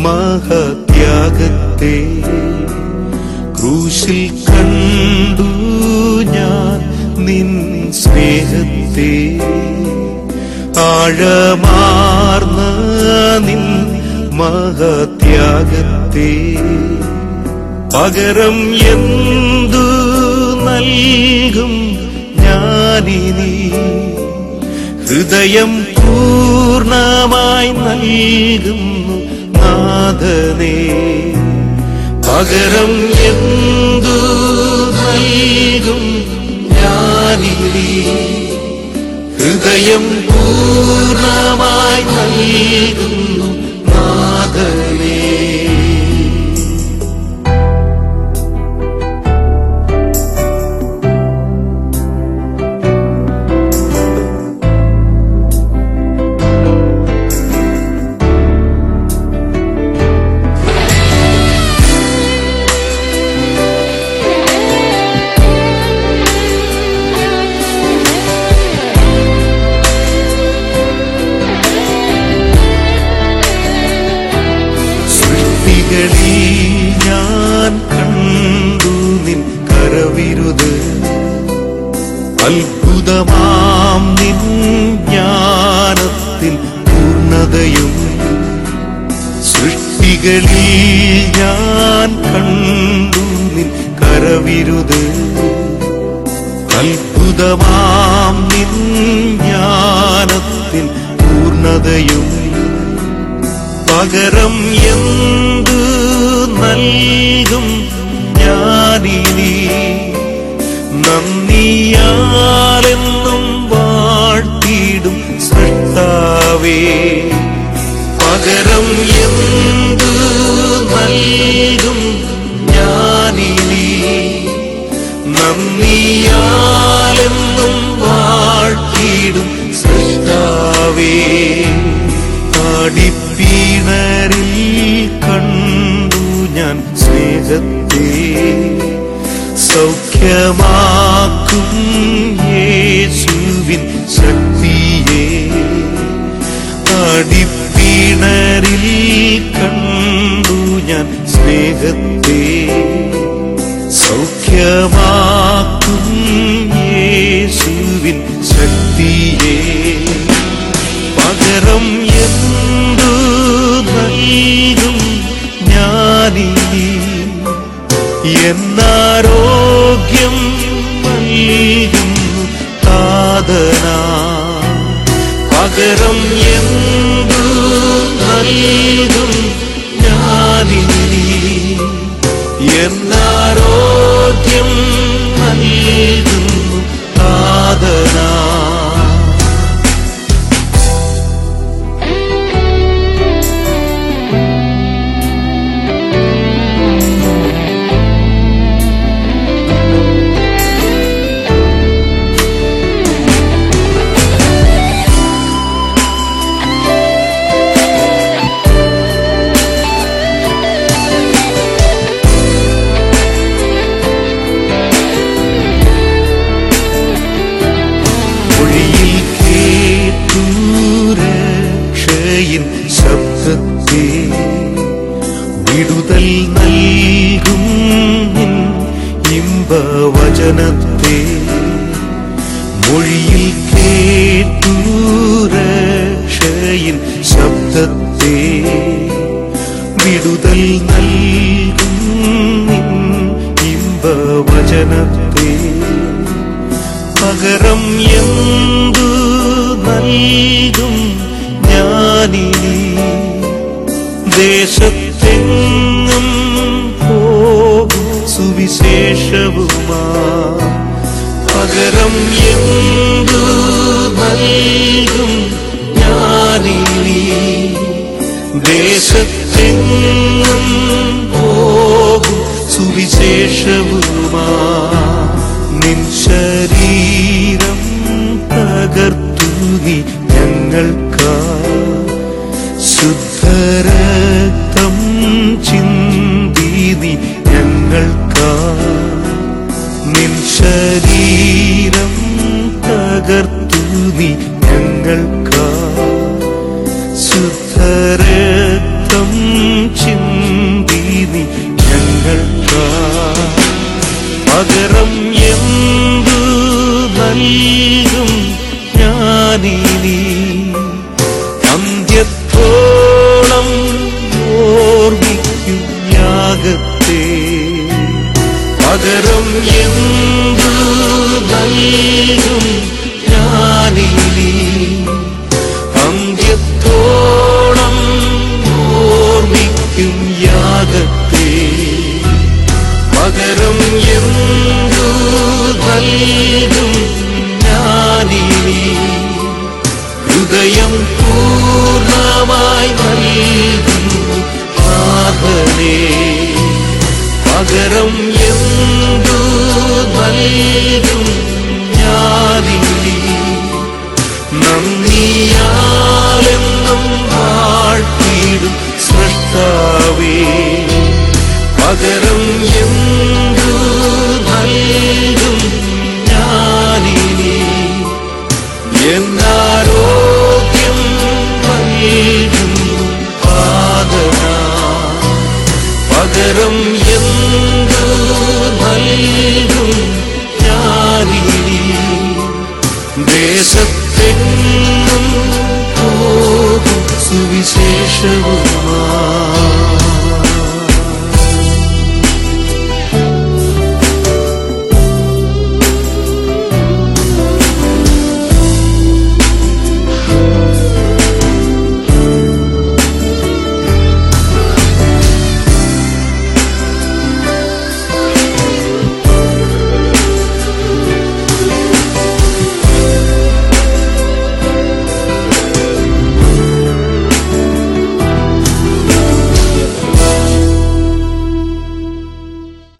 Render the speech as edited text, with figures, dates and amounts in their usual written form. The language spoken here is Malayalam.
മഹത്യാഗത്തെ ക്രൂശിൽ കണ്ടു ഞാൻ നിൻ സ്നേഹത്തെ ആഴമാർന്ന നിൻ മഹത്യാഗത്തെ പകരം എന്തു നൽകും ഞാനിനി ഹൃദയം പൂർണ്ണമായി നൽകുന്നു നാഥനേ പകരം എന്തു നൽകും ഞാനിനി ഹൃദയം പൂർണ്ണമായി നൽകുന്നു നാഥനേ ഞാൻ കണ്ടു നിൻ കരവിരുത് അത്ഭുതമാം നിൻ ജ്ഞാനത്തിൽ പൂർണ്ണതയും സൃഷ്ടികളിൽ ഞാൻ കണ്ടു നിൻ കരവിരുത് അത്ഭുതമാം നിൻ ജ്ഞാനത്തിൽ പൂർണ്ണതയും പകരം എന്തു നൽകും ഞാനിനി നന്ദിയാലെന്നും വാഴ്ത്തിയിടും സൃഷ്ടാവേ പകരം എന്തു നൽകും ഞാനിനി നന്ദിയാലെന്നും വാഴ്ത്തിയിടും സൃഷ്ടാവേ അടിപ്പിണരിൽ കണ്ടു ഞാൻ സ്നേഹത്തെ സൗഖ്യമാക്കും യേശുവിൻ ശക്തിയെ അടിപ്പിണരിൽ കണ്ടു ഞാൻ സ്നേഹത്തെ സൗഖ്യമാക്കും യേശുവിൻ ശക്തിയെ പകരം എന്തു നൽകും ഞാനിനി എന്നാരോഗ്യം നൽകുന്നു താതനാ പകരം എന്തു നൽകും ഞാനിനി എന്നാരോഗ്യം നൽകുന്നു താതനാ ശബ്ദത്തെ വിടുതൽ നൽകും ഇമ്പവചനത്തെ മൊഴിയിൽ കേട്ടു രക്ഷയിൻ ശബ്ദത്തെ വിടുതൽ നൽകും ഇമ്പവചനത്തെ പകരം എന്തു നൽകും ഞാനിനി ദേശത്തെങ്ങും പോകും സുവിശേഷവുമാ പകരം എന്തു നൽകും ഞാനിനി ദേശത്തെങ്ങും പോകും സുവിശേഷവുമാ നിൻ ശരീരം തകർത്തു നീ ഞങ്ങൾക്കാ ശുദ്ധരക്തം ചിന്തി നീ ഞങ്ങൾക്കാ നിൻ ശരീരം തകർത്തു നീ ഞങ്ങൾക്കാ ശുദ്ധരക്തം പകരം എന്തു നൽകും ഞാനിനി? നന്ദിയാലെന്നും വാഴ്ത്തിടും സൃഷ്ടാവേ. പകരം എന്തു നൽകും ഞാനിനി? എന്നാരോഗ്യം നൽകും പാദനാ. പകരം എന്തു നൽകും ഞാനിനി? ദേശത്തെങ്ങും പോകും സുവിശേഷവും